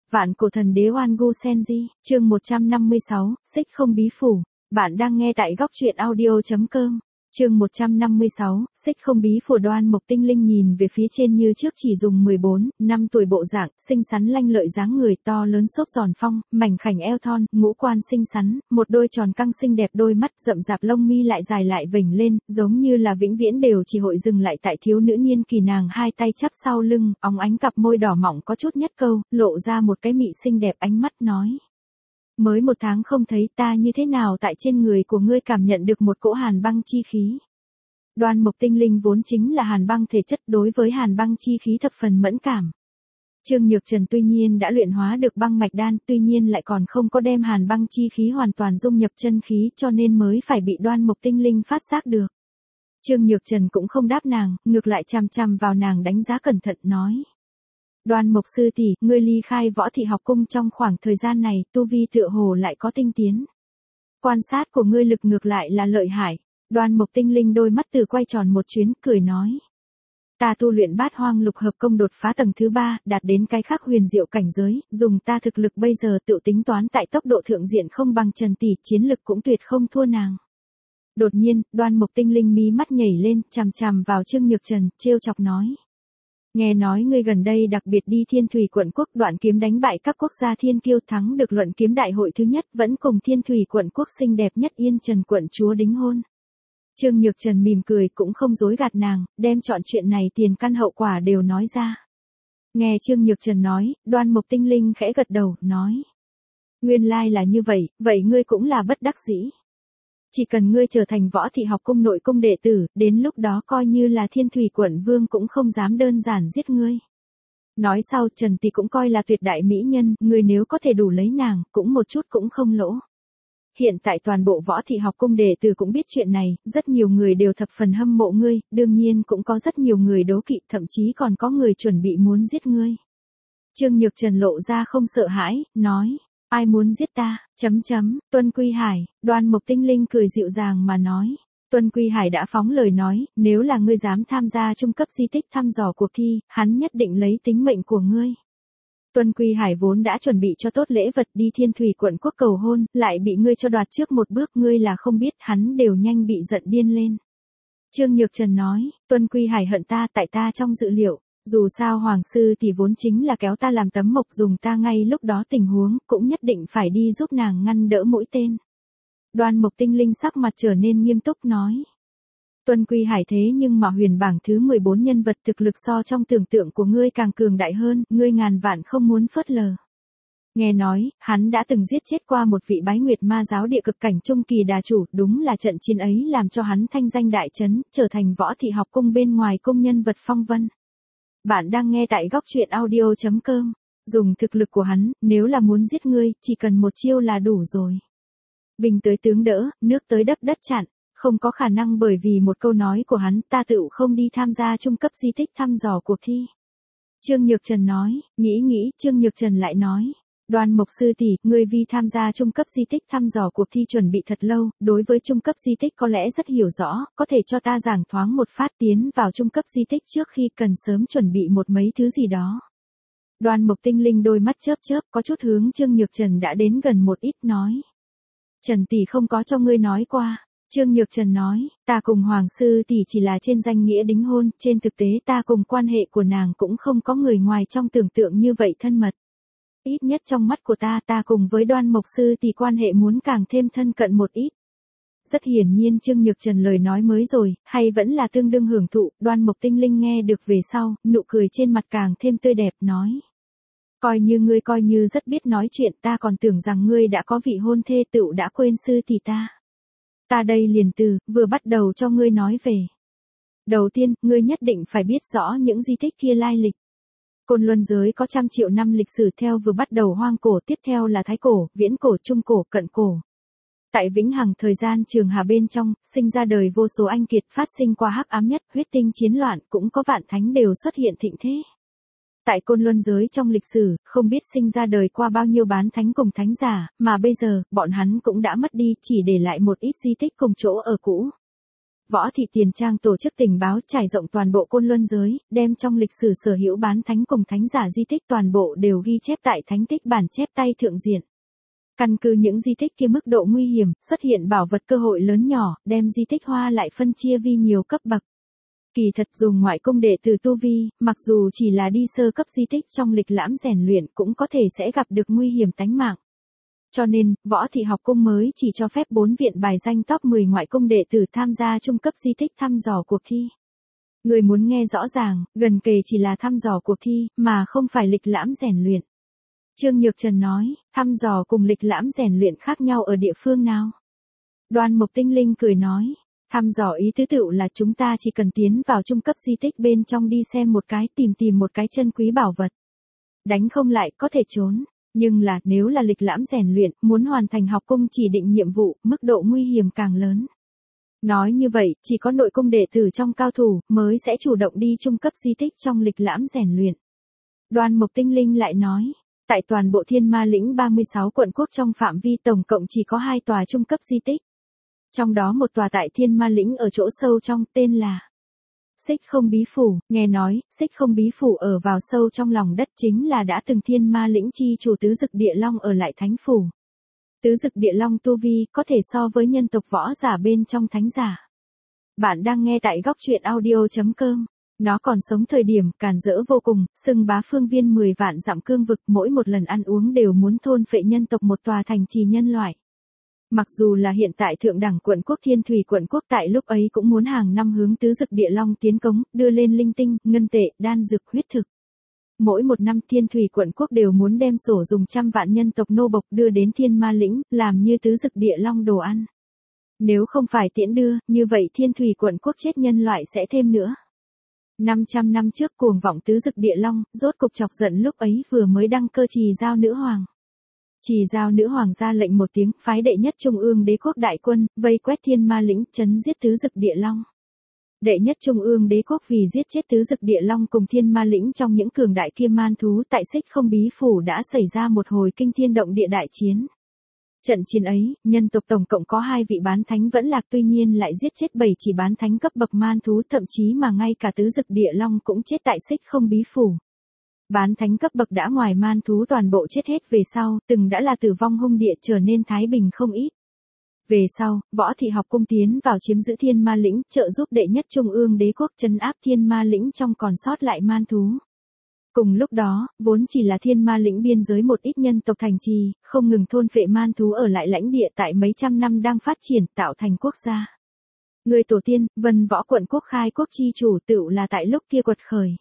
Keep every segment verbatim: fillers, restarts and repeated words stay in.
Vạn cổ thần đế Oan Gu Senji, chương một trăm năm mươi sáu, xích không bí phủ. Bạn đang nghe tại góc truyện audio chấm com. Chương một trăm năm mươi sáu, xích không bí phủ. Đoan Mộc Tinh Linh nhìn về phía trên như trước chỉ dùng mười bốn năm tuổi bộ dạng, xinh xắn lanh lợi dáng người to lớn xốp giòn phong, mảnh khảnh eo thon, ngũ quan xinh xắn, một đôi tròn căng xinh đẹp đôi mắt rậm rạp lông mi lại dài lại vểnh lên, giống như là vĩnh viễn đều chỉ hội dừng lại tại thiếu nữ niên kỳ. Nàng hai tay chắp sau lưng, óng ánh cặp môi đỏ mọng có chút nhất câu, lộ ra một cái mị xinh đẹp ánh mắt nói. Mới một tháng không thấy, ta như thế nào tại trên người của ngươi cảm nhận được một cỗ hàn băng chi khí. Đoan Mộc Tinh Linh vốn chính là hàn băng thể chất, đối với hàn băng chi khí thập phần mẫn cảm. Trương Nhược Trần tuy nhiên đã luyện hóa được băng mạch đan, tuy nhiên lại còn không có đem hàn băng chi khí hoàn toàn dung nhập chân khí, cho nên mới phải bị Đoan Mộc Tinh Linh phát giác được. Trương Nhược Trần cũng không đáp nàng, ngược lại chằm chằm vào nàng đánh giá cẩn thận nói. Đoan Mộc sư tỷ, ngươi ly khai Võ Thị học cung trong khoảng thời gian này, tu vi tựa hồ lại có tinh tiến. Quan sát của ngươi lực ngược lại là lợi hại. Đoan Mộc Tinh Linh đôi mắt từ quay tròn một chuyến, cười nói. Ta tu luyện Bát Hoang Lục Hợp Công đột phá tầng thứ ba, đạt đến cái khác huyền diệu cảnh giới, dùng ta thực lực bây giờ tự tính toán tại tốc độ thượng diện không bằng Trần tỷ, chiến lực cũng tuyệt không thua nàng. Đột nhiên, Đoan Mộc Tinh Linh mí mắt nhảy lên, chằm chằm vào Trương Nhược Trần, trêu chọc nói. Nghe nói ngươi gần đây đặc biệt đi Thiên Thủy quận quốc đoạn kiếm đánh bại các quốc gia thiên kiêu, thắng được luận kiếm đại hội thứ nhất, vẫn cùng Thiên Thủy quận quốc xinh đẹp nhất Yên Trần quận chúa đính hôn. Trương Nhược Trần mỉm cười cũng không dối gạt nàng, đem chọn chuyện này tiền căn hậu quả đều nói ra. Nghe Trương Nhược Trần nói, Đoan Mộc Tinh Linh khẽ gật đầu, nói. Nguyên lai là như vậy, vậy ngươi cũng là bất đắc dĩ. Chỉ cần ngươi trở thành Võ Thị học cung nội cung đệ tử, đến lúc đó coi như là Thiên Thủy quận vương cũng không dám đơn giản giết ngươi. Nói sau, Trần tỷ cũng coi là tuyệt đại mỹ nhân, ngươi nếu có thể đủ lấy nàng, cũng một chút cũng không lỗ. Hiện tại toàn bộ Võ Thị học cung đệ tử cũng biết chuyện này, rất nhiều người đều thập phần hâm mộ ngươi, đương nhiên cũng có rất nhiều người đố kỵ, thậm chí còn có người chuẩn bị muốn giết ngươi. Trương Nhược Trần lộ ra không sợ hãi, nói. Ai muốn giết ta, chấm chấm, Tuân Quy Hải. Đoan Mộc Tinh Linh cười dịu dàng mà nói. Tuân Quy Hải đã phóng lời nói, nếu là ngươi dám tham gia trung cấp di tích thăm dò cuộc thi, hắn nhất định lấy tính mệnh của ngươi. Tuân Quy Hải vốn đã chuẩn bị cho tốt lễ vật đi Thiên Thủy quận quốc cầu hôn, lại bị ngươi cho đoạt trước một bước, ngươi là không biết, hắn đều nhanh bị giận điên lên. Trương Nhược Trần nói, Tuân Quy Hải hận ta tại ta trong dự liệu. Dù sao Hoàng sư thì vốn chính là kéo ta làm tấm mộc, dùng ta ngay lúc đó tình huống, cũng nhất định phải đi giúp nàng ngăn đỡ mũi tên. Đoan Mộc Tinh Linh sắc mặt trở nên nghiêm túc nói. Tuân Quy Hải thế nhưng mà huyền bảng thứ mười bốn nhân vật, thực lực so trong tưởng tượng của ngươi càng cường đại hơn, ngươi ngàn vạn không muốn phớt lờ. Nghe nói, hắn đã từng giết chết qua một vị Bái Nguyệt Ma giáo địa cực cảnh trung kỳ đà chủ, đúng là trận chiến ấy làm cho hắn thanh danh đại chấn, trở thành Võ Thị học cung bên ngoài cung nhân vật phong vân. Bạn đang nghe tại góc truyện audio chấm com. Dùng thực lực của hắn, nếu là muốn giết ngươi, chỉ cần một chiêu là đủ rồi. Bình tới tướng đỡ, nước tới đắp đất chặn, không có khả năng bởi vì một câu nói của hắn, ta tựu không đi tham gia trung cấp di tích thăm dò cuộc thi. Trương Nhược Trần nói, nghĩ nghĩ, Trương Nhược Trần lại nói. Đoan Mộc sư tỷ, ngươi vì tham gia trung cấp di tích thăm dò cuộc thi chuẩn bị thật lâu, đối với trung cấp di tích có lẽ rất hiểu rõ, có thể cho ta giảng thoáng một phát tiến vào trung cấp di tích trước khi cần sớm chuẩn bị một mấy thứ gì đó. Đoan Mộc Tinh Linh đôi mắt chớp chớp, có chút hướng Trương Nhược Trần đã đến gần một ít nói. Trần tỷ không có cho ngươi nói qua. Trương Nhược Trần nói, ta cùng Hoàng sư tỷ chỉ là trên danh nghĩa đính hôn, trên thực tế ta cùng quan hệ của nàng cũng không có người ngoài trong tưởng tượng như vậy thân mật. Ít nhất trong mắt của ta, ta cùng với Đoan Mộc sư tỷ quan hệ muốn càng thêm thân cận một ít. Rất hiển nhiên Trương Nhược Trần lời nói mới rồi, hay vẫn là tương đương hưởng thụ, Đoan Mộc Tinh Linh nghe được về sau, nụ cười trên mặt càng thêm tươi đẹp, nói. Coi như ngươi coi như rất biết nói chuyện, ta còn tưởng rằng ngươi đã có vị hôn thê tựu đã quên sư tỷ ta. Ta đây liền từ, vừa bắt đầu cho ngươi nói về. Đầu tiên, ngươi nhất định phải biết rõ những di tích kia lai lịch. Côn Luân giới có trăm triệu năm lịch sử, theo vừa bắt đầu hoang cổ, tiếp theo là thái cổ, viễn cổ, trung cổ, cận cổ. Tại vĩnh hằng thời gian trường hà bên trong, sinh ra đời vô số anh kiệt, phát sinh qua hắc ám nhất, huyết tinh chiến loạn, cũng có vạn thánh đều xuất hiện thịnh thế. Tại Côn Luân giới trong lịch sử, không biết sinh ra đời qua bao nhiêu bán thánh cùng thánh giả, mà bây giờ, bọn hắn cũng đã mất đi, chỉ để lại một ít di tích cùng chỗ ở cũ. Võ Thị Tiền Trang tổ chức tình báo trải rộng toàn bộ Côn Luân giới, đem trong lịch sử sở hữu bán thánh cùng thánh giả di tích toàn bộ đều ghi chép tại thánh tích bản chép tay thượng diện. Căn cứ những di tích kia mức độ nguy hiểm, xuất hiện bảo vật cơ hội lớn nhỏ, đem di tích hoa lại phân chia vi nhiều cấp bậc. Kỳ thật dùng ngoại công đệ tử tu vi, mặc dù chỉ là đi sơ cấp di tích trong lịch lãm rèn luyện cũng có thể sẽ gặp được nguy hiểm tánh mạng. Cho nên, Võ Thị học cung mới chỉ cho phép bốn viện bài danh top mười ngoại công đệ tử tham gia trung cấp di tích thăm dò cuộc thi. Người muốn nghe rõ ràng, gần kề chỉ là thăm dò cuộc thi, mà không phải lịch lãm rèn luyện. Trương Nhược Trần nói, thăm dò cùng lịch lãm rèn luyện khác nhau ở địa phương nào? Đoan Mộc Tinh Linh cười nói, thăm dò ý tứ tựu là chúng ta chỉ cần tiến vào trung cấp di tích bên trong đi xem một cái, tìm tìm một cái chân quý bảo vật. Đánh không lại có thể trốn, nhưng là nếu là lịch lãm rèn luyện, muốn hoàn thành học cung chỉ định nhiệm vụ, mức độ nguy hiểm càng lớn. Nói như vậy, chỉ có nội công đệ tử trong cao thủ mới sẽ chủ động đi trung cấp di tích trong lịch lãm rèn luyện. Đoan Mộc Tinh Linh lại nói, tại toàn bộ Thiên Ma lĩnh ba mươi sáu quận quốc trong phạm vi tổng cộng chỉ có hai tòa trung cấp di tích. Trong đó một tòa tại Thiên Ma lĩnh ở chỗ sâu trong tên là Xích Không Bí Phủ, nghe nói, Xích Không Bí Phủ ở vào sâu trong lòng đất chính là đã từng Thiên Ma lĩnh chi chủ Tứ Dực Địa Long ở lại thánh phủ. Tứ Dực Địa Long tu vi có thể so với nhân tộc võ giả bên trong thánh giả. Bạn đang nghe tại góc truyện audio chấm com. Nó còn sống thời điểm càn rỡ vô cùng, xưng bá phương viên mười vạn dặm cương vực, mỗi một lần ăn uống đều muốn thôn phệ nhân tộc một tòa thành trì nhân loại. Mặc dù là hiện tại thượng đẳng quận quốc Thiên Thủy quận quốc tại lúc ấy cũng muốn hàng năm hướng Tứ Dực Địa Long tiến cống, đưa lên linh tinh, ngân tệ, đan dược, huyết thực. Mỗi một năm Thiên Thủy quận quốc đều muốn đem sổ dùng trăm vạn nhân tộc nô bộc đưa đến Thiên Ma lĩnh, làm như Tứ Dực Địa Long đồ ăn. Nếu không phải tiễn đưa, như vậy Thiên Thủy quận quốc chết nhân loại sẽ thêm nữa. năm trăm năm trước cuồng vọng Tứ Dực Địa Long, rốt cục chọc giận lúc ấy vừa mới đăng cơ Trì Giao Nữ Hoàng. Trì Giao Nữ Hoàng ra lệnh một tiếng, phái đệ nhất Trung ương đế quốc đại quân, vây quét Thiên Ma lĩnh, chấn giết Tứ Dực Địa Long. Đệ nhất Trung ương đế quốc vì giết chết Tứ Dực Địa Long cùng Thiên Ma lĩnh trong những cường đại kia man thú tại Xích Không Bí Phủ đã xảy ra một hồi kinh thiên động địa đại chiến. Trận chiến ấy, nhân tộc tổng cộng có hai vị bán thánh vẫn lạc, tuy nhiên lại giết chết bảy chỉ bán thánh cấp bậc man thú, thậm chí mà ngay cả Tứ Dực Địa Long cũng chết tại Xích Không Bí Phủ. Bán thánh cấp bậc đã ngoài man thú toàn bộ chết hết về sau, từng đã là tử vong hung địa trở nên thái bình không ít. Về sau, Võ Thị học cung tiến vào chiếm giữ Thiên Ma lĩnh, trợ giúp đệ nhất Trung ương đế quốc trấn áp Thiên Ma lĩnh trong còn sót lại man thú. Cùng lúc đó, vốn chỉ là Thiên Ma lĩnh biên giới một ít nhân tộc thành trì, không ngừng thôn phệ man thú ở lại lãnh địa tại mấy trăm năm đang phát triển, tạo thành quốc gia. Người tổ tiên, Vân Võ quận quốc khai quốc chi chủ tựu là tại lúc kia quật khởi.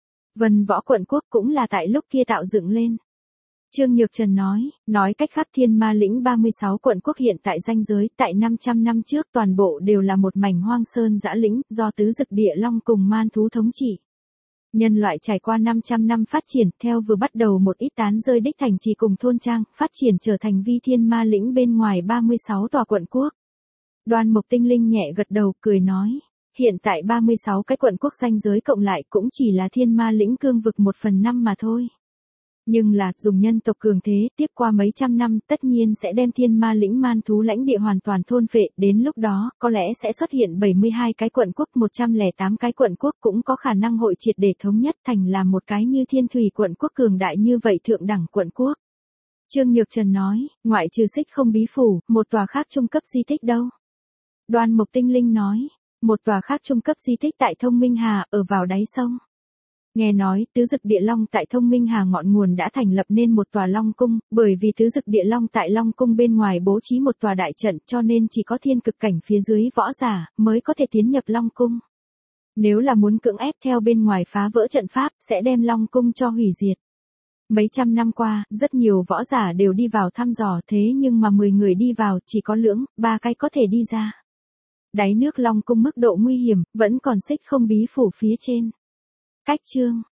Vân Võ quận quốc cũng là tại lúc kia tạo dựng lên. Trương Nhược Trần nói, nói cách khác Thiên Ma lĩnh ba mươi sáu quận quốc hiện tại danh giới, tại năm trăm năm trước toàn bộ đều là một mảnh hoang sơn dã lĩnh, do Tứ Dực Địa Long cùng man thú thống trị. Nhân loại trải qua năm trăm năm phát triển, theo vừa bắt đầu một ít tán rơi đích thành trì cùng thôn trang, phát triển trở thành vi Thiên Ma lĩnh bên ngoài ba mươi sáu tòa quận quốc. Đoan Mộc Tinh Linh nhẹ gật đầu, cười nói, hiện tại ba mươi sáu cái quận quốc danh giới cộng lại cũng chỉ là Thiên Ma lĩnh cương vực một phần năm mà thôi. Nhưng là, dùng nhân tộc cường thế, tiếp qua mấy trăm năm, tất nhiên sẽ đem Thiên Ma lĩnh man thú lãnh địa hoàn toàn thôn phệ, đến lúc đó, có lẽ sẽ xuất hiện bảy mươi hai cái quận quốc, một trăm lẻ tám cái quận quốc cũng có khả năng hội triệt để thống nhất thành là một cái như Thiên Thủy quận quốc cường đại như vậy thượng đẳng quận quốc. Trương Nhược Trần nói, ngoại trừ Xích Không Bí Phủ, một tòa khác trung cấp di tích đâu? Đoan Mộc Tinh Linh nói, một tòa khác trung cấp di tích tại Thông Minh Hà, ở vào đáy sông. Nghe nói, Tứ Dực Địa Long tại Thông Minh Hà ngọn nguồn đã thành lập nên một tòa Long Cung, bởi vì Tứ Dực Địa Long tại Long Cung bên ngoài bố trí một tòa đại trận, cho nên chỉ có thiên cực cảnh phía dưới võ giả mới có thể tiến nhập Long Cung. Nếu là muốn cưỡng ép theo bên ngoài phá vỡ trận pháp, sẽ đem Long Cung cho hủy diệt. Mấy trăm năm qua, rất nhiều võ giả đều đi vào thăm dò, thế nhưng mà mười người đi vào, chỉ có lưỡng, ba cái có thể đi ra. Đáy nước Long Cung mức độ nguy hiểm, vẫn còn Xích Không Bí Phủ phía trên. Cách chương